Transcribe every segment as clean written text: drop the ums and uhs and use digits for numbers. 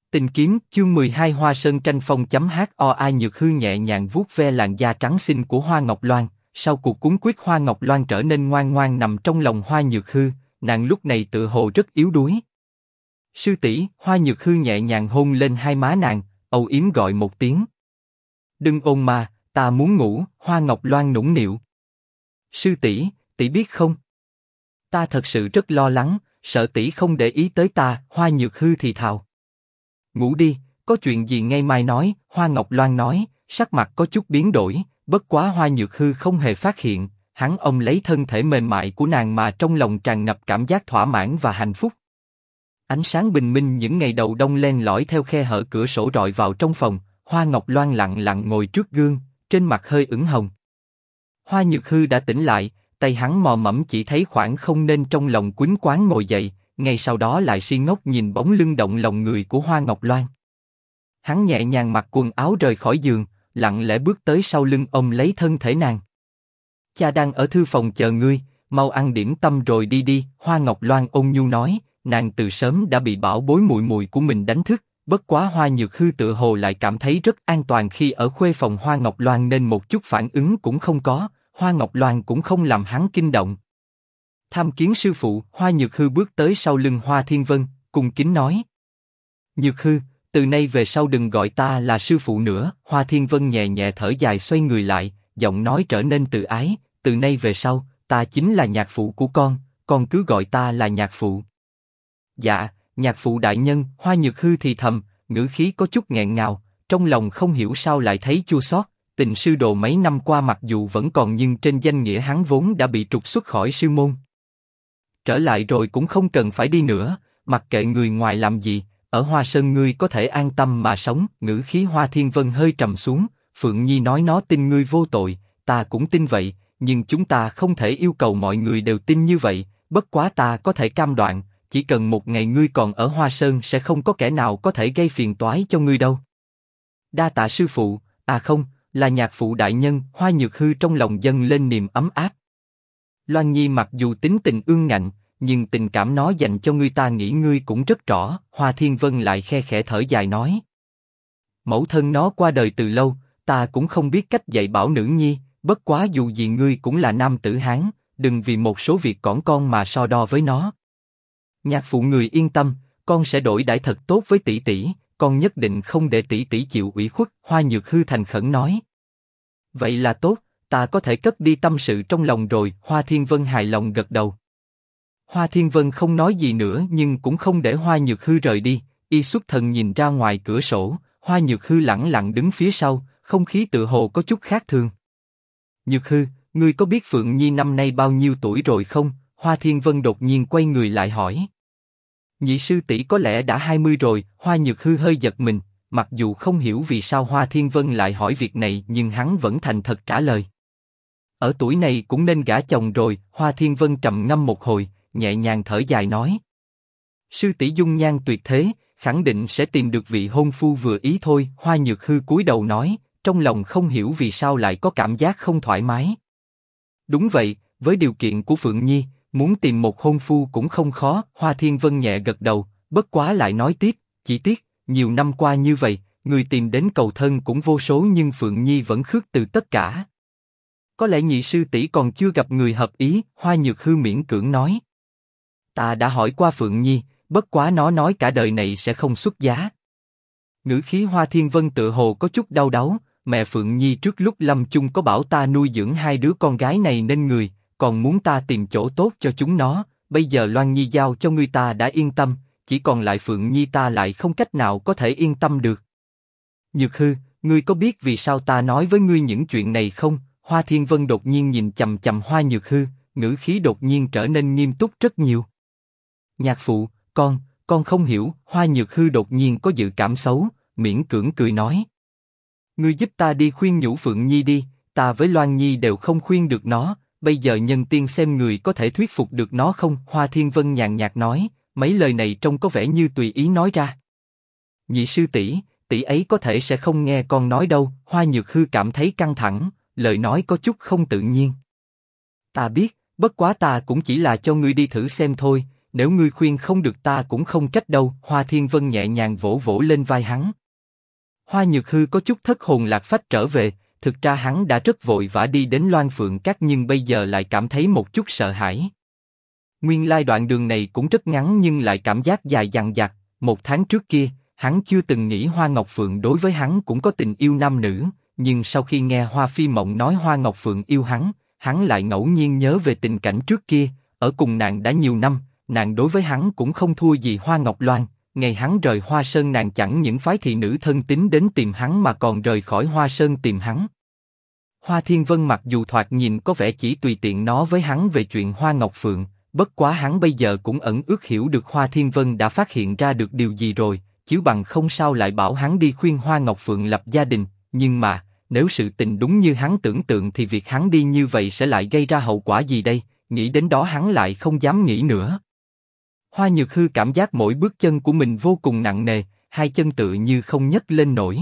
Tình kiếm, chương 12 Hoa Sơn tranh phong.hoa Nhược Hư nhẹ nhàng vuốt ve làn da trắng xinh của Hoa Ngọc Loan, sau cuộc cuốn quýt Hoa Ngọc Loan trở nên ngoan ngoan nằm trong lòng Hoa Nhược Hư, nàng lúc này tựa hồ rất yếu đuối. Sư tỷ, Hoa Nhược Hư nhẹ nhàng hôn lên hai má nàng, âu yếm gọi một tiếng. Đừng ồn mà, ta muốn ngủ, Hoa Ngọc Loan nũng nịu. Sư tỷ, tỷ biết không? Ta thật sự rất lo lắng, sợ tỷ không để ý tới ta, Hoa Nhược Hư thì thào. Ngủ đi, có chuyện gì ngay mai nói, Hoa Ngọc Loan nói, sắc mặt có chút biến đổi, bất quá Hoa Nhược Hư không hề phát hiện, hắn ôm lấy thân thể mềm mại của nàng mà trong lòng tràn ngập cảm giác thỏa mãn và hạnh phúc. Ánh sáng bình minh những ngày đầu đông len lỏi theo khe hở cửa sổ rọi vào trong phòng, Hoa Ngọc Loan lặng lặng ngồi trước gương, trên mặt hơi ửng hồng. Hoa Nhược Hư đã tỉnh lại, tay hắn mò mẫm chỉ thấy khoảng không nên trong lòng quýnh quáng ngồi dậy, ngay sau đó lại si ngốc nhìn bóng lưng động lòng người của Hoa Ngọc Loan. Hắn nhẹ nhàng mặc quần áo rời khỏi giường, lặng lẽ bước tới sau lưng ôm lấy thân thể nàng. Cha đang ở thư phòng chờ ngươi, mau ăn điểm tâm rồi đi đi, Hoa Ngọc Loan ôn nhu nói, nàng từ sớm đã bị bảo bối muội muội của mình đánh thức, bất quá Hoa Nhược Hư tựa hồ lại cảm thấy rất an toàn khi ở khuê phòng Hoa Ngọc Loan nên một chút phản ứng cũng không có, Hoa Ngọc Loan cũng không làm hắn kinh động. Tham kiến sư phụ, Hoa Nhược Hư bước tới sau lưng Hoa Thiên Vân, cung kính nói. Nhược Hư, từ nay về sau đừng gọi ta là sư phụ nữa, Hoa Thiên Vân nhẹ nhẹ thở dài xoay người lại, giọng nói trở nên tự ái, từ nay về sau, ta chính là nhạc phụ của con cứ gọi ta là nhạc phụ. Dạ, nhạc phụ đại nhân, Hoa Nhược Hư thì thầm, ngữ khí có chút nghẹn ngào, trong lòng không hiểu sao lại thấy chua xót. Tình sư đồ mấy năm qua mặc dù vẫn còn nhưng trên danh nghĩa hắn vốn đã bị trục xuất khỏi sư môn. Trở lại rồi cũng không cần phải đi nữa, mặc kệ người ngoài làm gì, ở Hoa Sơn ngươi có thể an tâm mà sống. Ngữ khí Hoa Thiên Vân hơi trầm xuống, Phượng Nhi nói nó tin ngươi vô tội, ta cũng tin vậy, nhưng chúng ta không thể yêu cầu mọi người đều tin như vậy, bất quá ta có thể cam đoan, chỉ cần một ngày ngươi còn ở Hoa Sơn sẽ không có kẻ nào có thể gây phiền toái cho ngươi đâu. Đa tạ sư phụ, không, là nhạc phụ đại nhân, Hoa Nhược Hư trong lòng dâng lên niềm ấm áp. Loan Nhi mặc dù tính tình ương ngạnh, nhưng tình cảm nó dành cho ngươi ta nghĩ ngươi cũng rất rõ, Hoa Thiên Vân lại khe khẽ thở dài nói. Mẫu thân nó qua đời từ lâu, ta cũng không biết cách dạy bảo nữ nhi, bất quá dù gì ngươi cũng là nam tử Hán, đừng vì một số việc cỏn con mà so đo với nó. Nhạc phụ người yên tâm, con sẽ đổi đãi thật tốt với tỷ tỷ, con nhất định không để tỷ tỷ chịu ủy khuất, Hoa Nhược Hư thành khẩn nói. Vậy là tốt, ta có thể cất đi tâm sự trong lòng rồi, Hoa Thiên Vân hài lòng gật đầu. Hoa Thiên Vân không nói gì nữa nhưng cũng không để Hoa Nhược Hư rời đi, y xuất thần nhìn ra ngoài cửa sổ, Hoa Nhược Hư lẳng lặng đứng phía sau, không khí tựa hồ có chút khác thường. Nhược Hư, ngươi có biết Phượng Nhi năm nay bao nhiêu tuổi rồi không? Hoa Thiên Vân đột nhiên quay người lại hỏi. Nhị sư tỷ có lẽ đã 20 rồi, Hoa Nhược Hư hơi giật mình, mặc dù không hiểu vì sao Hoa Thiên Vân lại hỏi việc này nhưng hắn vẫn thành thật trả lời. Ở tuổi này cũng nên gả chồng rồi, Hoa Thiên Vân trầm ngâm một hồi, nhẹ nhàng thở dài nói. Sư tỷ dung nhan tuyệt thế, khẳng định sẽ tìm được vị hôn phu vừa ý thôi, Hoa Nhược Hư cúi đầu nói, trong lòng không hiểu vì sao lại có cảm giác không thoải mái. Đúng vậy, với điều kiện của Phượng Nhi, muốn tìm một hôn phu cũng không khó, Hoa Thiên Vân nhẹ gật đầu, bất quá lại nói tiếp, chỉ tiếc, nhiều năm qua như vậy, người tìm đến cầu thân cũng vô số nhưng Phượng Nhi vẫn khước từ tất cả. Có lẽ nhị sư tỷ còn chưa gặp người hợp ý, Hoa Nhược Hư miễn cưỡng nói. Ta đã hỏi qua Phượng Nhi, bất quá nó nói cả đời này sẽ không xuất giá. Ngữ khí Hoa Thiên Vân tựa hồ có chút đau đáu, mẹ Phượng Nhi trước lúc lâm chung có bảo ta nuôi dưỡng hai đứa con gái này nên người, còn muốn ta tìm chỗ tốt cho chúng nó, bây giờ Loan Nhi giao cho ngươi ta đã yên tâm, chỉ còn lại Phượng Nhi ta lại không cách nào có thể yên tâm được. Nhược Hư, ngươi có biết vì sao ta nói với ngươi những chuyện này không? Hoa Thiên Vân đột nhiên nhìn chằm chằm Hoa Nhược Hư, ngữ khí đột nhiên trở nên nghiêm túc rất nhiều. Nhạc phụ, con không hiểu, Hoa Nhược Hư đột nhiên có dự cảm xấu, miễn cưỡng cười nói. Ngươi giúp ta đi khuyên nhủ Phượng Nhi đi, ta với Loan Nhi đều không khuyên được nó, bây giờ nhân tiên xem người có thể thuyết phục được nó không? Hoa Thiên Vân nhàn nhạt nói, mấy lời này trông có vẻ như tùy ý nói ra. Nhị sư tỷ ấy có thể sẽ không nghe con nói đâu, Hoa Nhược Hư cảm thấy căng thẳng, lời nói có chút không tự nhiên. Ta biết, bất quá ta cũng chỉ là cho ngươi đi thử xem thôi, nếu ngươi khuyên không được ta cũng không trách đâu. Hoa Thiên Vân nhẹ nhàng vỗ vỗ lên vai hắn. Hoa Nhược Hư có chút thất hồn lạc phách trở về, thực ra hắn đã rất vội vã đi đến Loan Phượng Các nhưng bây giờ lại cảm thấy một chút sợ hãi. Nguyên lai đoạn đường này cũng rất ngắn nhưng lại cảm giác dài dằng dặc. 1 tháng trước kia, hắn chưa từng nghĩ Hoa Ngọc Phượng đối với hắn cũng có tình yêu nam nữ, nhưng sau khi nghe Hoa Phi Mộng nói Hoa Ngọc Phượng yêu hắn lại ngẫu nhiên nhớ về tình cảnh trước kia, ở cùng nàng đã nhiều năm, nàng đối với hắn cũng không thua gì Hoa Ngọc Loan. Ngày hắn rời Hoa Sơn nàng chẳng những phái thị nữ thân tín đến tìm hắn mà còn rời khỏi Hoa Sơn tìm hắn. Hoa Thiên Vân mặc dù thoạt nhìn có vẻ chỉ tùy tiện nói với hắn về chuyện Hoa Ngọc Phượng, bất quá hắn bây giờ cũng ẩn ước hiểu được Hoa Thiên Vân đã phát hiện ra được điều gì rồi, chứ bằng không sao lại bảo hắn đi khuyên Hoa Ngọc Phượng lập gia đình. Nhưng mà, nếu sự tình đúng như hắn tưởng tượng thì việc hắn đi như vậy sẽ lại gây ra hậu quả gì đây? Nghĩ đến đó hắn lại không dám nghĩ nữa. Hoa Nhược Hư cảm giác mỗi bước chân của mình vô cùng nặng nề, 2 chân tựa như không nhấc lên nổi.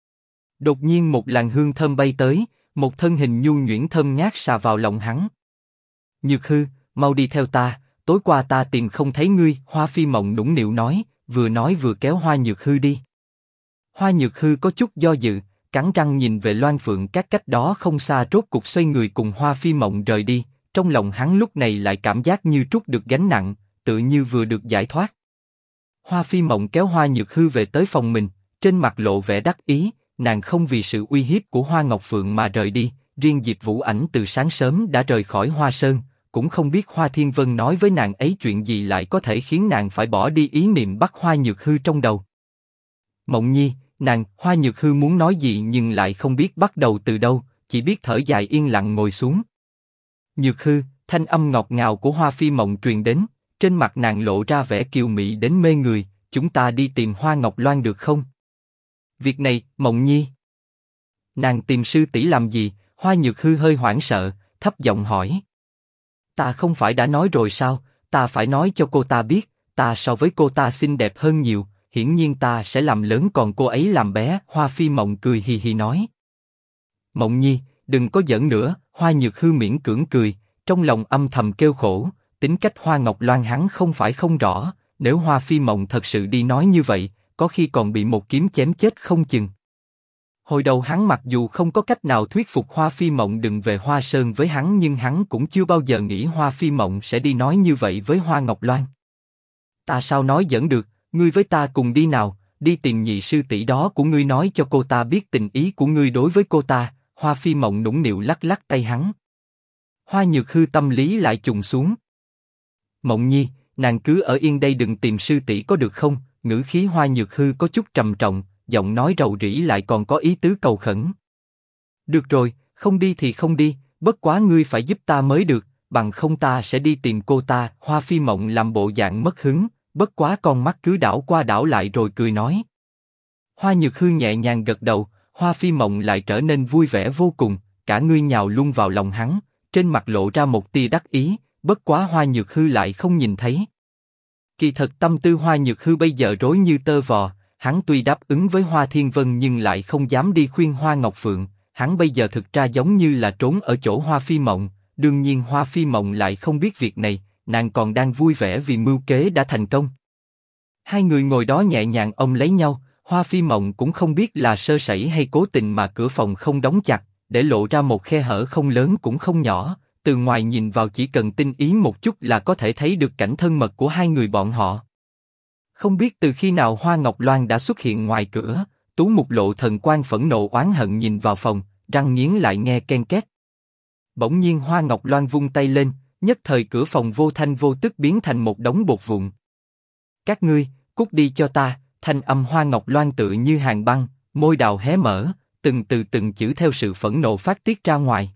Đột nhiên một làn hương thơm bay tới, một thân hình nhu nhuyễn thơm ngát xà vào lòng hắn. Nhược Hư, mau đi theo ta, tối qua ta tìm không thấy ngươi. Hoa Phi Mộng nũng nịu nói vừa kéo Hoa Nhược Hư đi. Hoa Nhược Hư có chút do dự, cắn răng nhìn về Loan Phượng Các cách đó không xa, rốt cục xoay người cùng Hoa Phi Mộng rời đi. Trong lòng hắn lúc này lại cảm giác như trút được gánh nặng, tự như vừa được giải thoát. Hoa Phi Mộng kéo Hoa Nhược Hư về tới phòng mình, trên mặt lộ vẻ đắc ý, nàng không vì sự uy hiếp của Hoa Ngọc Phượng mà rời đi. Riêng Diệp Vũ Ảnh từ sáng sớm đã rời khỏi Hoa Sơn, cũng không biết Hoa Thiên Vân nói với nàng ấy chuyện gì lại có thể khiến nàng phải bỏ đi ý niệm bắt Hoa Nhược Hư trong đầu. Mộng Nhi, Hoa Nhược Hư muốn nói gì nhưng lại không biết bắt đầu từ đâu, chỉ biết thở dài yên lặng ngồi xuống. Nhược Hư, thanh âm ngọt ngào của Hoa Phi Mộng truyền đến, trên mặt nàng lộ ra vẻ kiều mị đến mê người. Chúng ta đi tìm Hoa Ngọc Loan được không? Việc này, Mộng Nhi. Nàng tìm sư tỷ làm gì? Hoa Nhược Hư hơi hoảng sợ, thấp giọng hỏi. Ta không phải đã nói rồi sao? Ta phải nói cho cô ta biết, ta so với cô ta xinh đẹp hơn nhiều, hiển nhiên ta sẽ làm lớn còn cô ấy làm bé. Hoa Phi Mộng cười hì hì nói. Mộng Nhi, đừng có giỡn nữa. Hoa Nhược Hư miễn cưỡng cười, trong lòng âm thầm kêu khổ. Tính cách Hoa Ngọc Loan hắn không phải không rõ, nếu Hoa Phi Mộng thật sự đi nói như vậy, có khi còn bị một kiếm chém chết không chừng. Hồi đầu hắn mặc dù không có cách nào thuyết phục Hoa Phi Mộng đừng về Hoa Sơn với hắn, nhưng hắn cũng chưa bao giờ nghĩ Hoa Phi Mộng sẽ đi nói như vậy với Hoa Ngọc Loan. Ta sao nói giỡn được, ngươi với ta cùng đi nào, đi tìm nhị sư tỷ đó của ngươi nói cho cô ta biết tình ý của ngươi đối với cô ta. Hoa Phi Mộng nũng nịu lắc lắc tay hắn. Hoa Nhược Hư tâm lý lại trùng xuống. Mộng Nhi, nàng cứ ở yên đây đừng tìm sư tỷ có được không? Ngữ khí Hoa Nhược Hư có chút trầm trọng, giọng nói rầu rĩ lại còn có ý tứ cầu khẩn. Được rồi, không đi thì không đi, bất quá ngươi phải giúp ta mới được, bằng không ta sẽ đi tìm cô ta. Hoa Phi Mộng làm bộ dạng mất hứng, bất quá con mắt cứ đảo qua đảo lại rồi cười nói. Hoa Nhược Hư nhẹ nhàng gật đầu, Hoa Phi Mộng lại trở nên vui vẻ vô cùng, cả người nhào luôn vào lòng hắn, trên mặt lộ ra một tia đắc ý, bất quá Hoa Nhược Hư lại không nhìn thấy. Kỳ thật tâm tư Hoa Nhược Hư bây giờ rối như tơ vò, hắn tuy đáp ứng với Hoa Thiên Vân nhưng lại không dám đi khuyên Hoa Ngọc Phượng, hắn bây giờ thực ra giống như là trốn ở chỗ Hoa Phi Mộng, đương nhiên Hoa Phi Mộng lại không biết việc này, nàng còn đang vui vẻ vì mưu kế đã thành công. Hai người ngồi đó nhẹ nhàng ôm lấy nhau, Hoa Phi Mộng cũng không biết là sơ sẩy hay cố tình mà cửa phòng không đóng chặt, để lộ ra một khe hở không lớn cũng không nhỏ, từ ngoài nhìn vào chỉ cần tinh ý một chút là có thể thấy được cảnh thân mật của hai người bọn họ. Không biết từ khi nào Hoa Ngọc Loan đã xuất hiện ngoài cửa, Tú Mục lộ thần quan phẫn nộ oán hận nhìn vào phòng, răng nghiến lại nghe ken két. Bỗng nhiên Hoa Ngọc Loan vung tay lên, nhất thời cửa phòng vô thanh vô tức biến thành một đống bột vụn. Các ngươi, cút đi cho ta! Thanh âm Hoa Ngọc Loan tự như hàn băng, môi đào hé mở, từng chữ theo sự phẫn nộ phát tiết ra ngoài.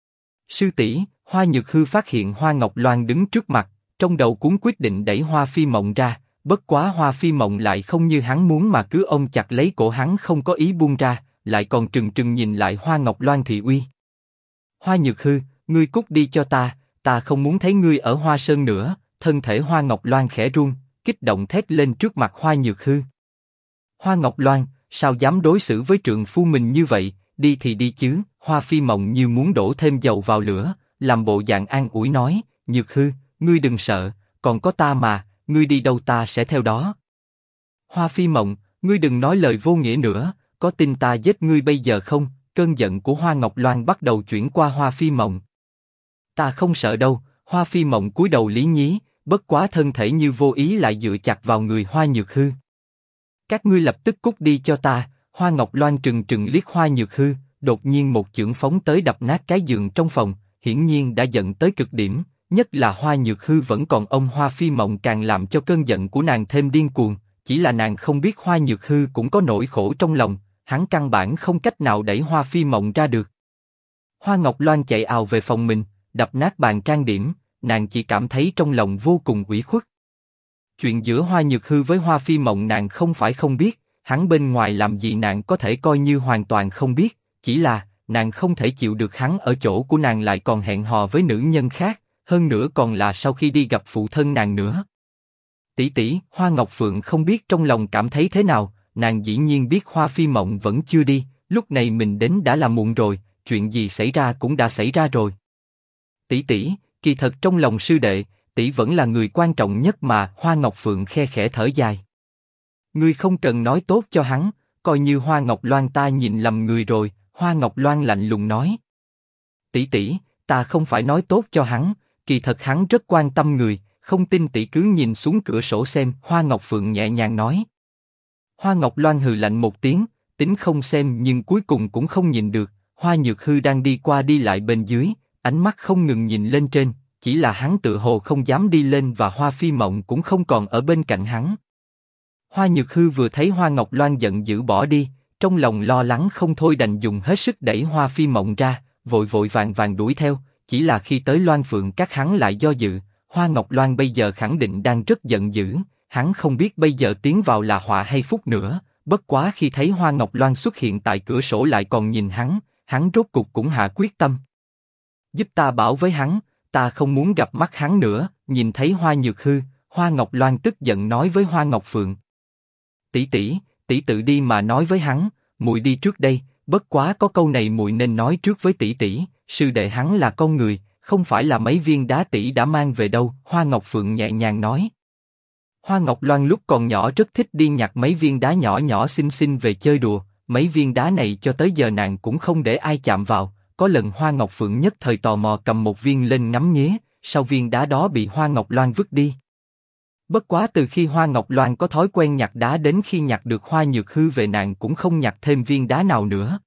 Sư tỷ, Hoa Nhược Hư phát hiện Hoa Ngọc Loan đứng trước mặt, trong đầu cuốn quyết định đẩy Hoa Phi Mộng ra, bất quá Hoa Phi Mộng lại không như hắn muốn mà cứ ôm chặt lấy cổ hắn không có ý buông ra, lại còn trừng trừng nhìn lại Hoa Ngọc Loan thị uy. Hoa Nhược Hư, ngươi cút đi cho ta không muốn thấy ngươi ở Hoa Sơn nữa. Thân thể Hoa Ngọc Loan khẽ run, kích động thét lên trước mặt Hoa Nhược Hư. Hoa Ngọc Loan, sao dám đối xử với trượng phu mình như vậy? Đi thì đi chứ. Hoa Phi Mộng như muốn đổ thêm dầu vào lửa, làm bộ dạng an ủi nói, Nhược Hư, ngươi đừng sợ, còn có ta mà, ngươi đi đâu ta sẽ theo đó. Hoa Phi Mộng, ngươi đừng nói lời vô nghĩa nữa, có tin ta giết ngươi bây giờ không? Cơn giận của Hoa Ngọc Loan bắt đầu chuyển qua Hoa Phi Mộng. Ta không sợ đâu, Hoa Phi Mộng cúi đầu lý nhí, bất quá thân thể như vô ý lại dựa chặt vào người Hoa Nhược Hư. Các ngươi lập tức cút đi cho ta. Hoa Ngọc Loan trừng trừng liếc Hoa Nhược Hư, đột nhiên một chưởng phóng tới đập nát cái giường trong phòng, hiển nhiên đã giận tới cực điểm. Nhất là Hoa Nhược Hư vẫn còn ôm Hoa Phi Mộng càng làm cho cơn giận của nàng thêm điên cuồng. Chỉ là nàng không biết Hoa Nhược Hư cũng có nỗi khổ trong lòng, hắn căn bản không cách nào đẩy Hoa Phi Mộng ra được. Hoa Ngọc Loan chạy ào về phòng mình, đập nát bàn trang điểm, nàng chỉ cảm thấy trong lòng vô cùng ủy khuất. Chuyện giữa Hoa Nhược Hư với Hoa Phi Mộng nàng không phải không biết, hắn bên ngoài làm gì nàng có thể coi như hoàn toàn không biết, chỉ là nàng không thể chịu được hắn ở chỗ của nàng lại còn hẹn hò với nữ nhân khác, hơn nữa còn là sau khi đi gặp phụ thân nàng nữa. Tỷ tỷ, Hoa Ngọc Phượng không biết trong lòng cảm thấy thế nào, nàng dĩ nhiên biết Hoa Phi Mộng vẫn chưa đi, lúc này mình đến đã là muộn rồi, chuyện gì xảy ra cũng đã xảy ra rồi. Tỷ tỷ, kỳ thật trong lòng sư đệ, tỷ vẫn là người quan trọng nhất mà. Hoa Ngọc Phượng khe khẽ thở dài. Ngươi không cần nói tốt cho hắn, coi như Hoa Ngọc Loan ta nhìn lầm người rồi. Hoa Ngọc Loan lạnh lùng nói. Tỷ tỷ, ta không phải nói tốt cho hắn, kỳ thật hắn rất quan tâm người, không tin tỷ cứ nhìn xuống cửa sổ xem. Hoa Ngọc Phượng nhẹ nhàng nói. Hoa Ngọc Loan hừ lạnh một tiếng, tính không xem nhưng cuối cùng cũng không nhìn được. Hoa Nhược Hư đang đi qua đi lại bên dưới, ánh mắt không ngừng nhìn lên trên, chỉ là hắn tự hồ không dám đi lên và Hoa Phi Mộng cũng không còn ở bên cạnh hắn. Hoa Nhược Hư vừa thấy Hoa Ngọc Loan giận dữ bỏ đi, trong lòng lo lắng không thôi đành dùng hết sức đẩy Hoa Phi Mộng ra, vội vội vàng vàng đuổi theo, chỉ là khi tới Loan Phượng các hắn lại do dự. Hoa Ngọc Loan bây giờ khẳng định đang rất giận dữ, hắn không biết bây giờ tiến vào là họa hay phúc nữa, bất quá khi thấy Hoa Ngọc Loan xuất hiện tại cửa sổ lại còn nhìn hắn rốt cục cũng hạ quyết tâm. Giúp ta bảo với hắn, ta không muốn gặp mắt hắn nữa. Nhìn thấy Hoa Nhược Hư, Hoa Ngọc Loan tức giận nói với Hoa Ngọc Phượng. Tỷ tỷ, tỷ tự đi mà nói với hắn, muội đi trước đây, bất quá có câu này muội nên nói trước với tỷ tỷ, sư đệ hắn là con người, không phải là mấy viên đá tỷ đã mang về đâu. Hoa Ngọc Phượng nhẹ nhàng nói. Hoa Ngọc Loan lúc còn nhỏ rất thích đi nhặt mấy viên đá nhỏ nhỏ xinh xinh về chơi đùa, mấy viên đá này cho tới giờ nàng cũng không để ai chạm vào. Có lần Hoa Ngọc Phượng nhất thời tò mò cầm một viên lên ngắm nghía, sau viên đá đó bị Hoa Ngọc Loan vứt đi. Bất quá từ khi Hoa Ngọc Loan có thói quen nhặt đá đến khi nhặt được Hoa Nhược Hư về nàng cũng không nhặt thêm viên đá nào nữa.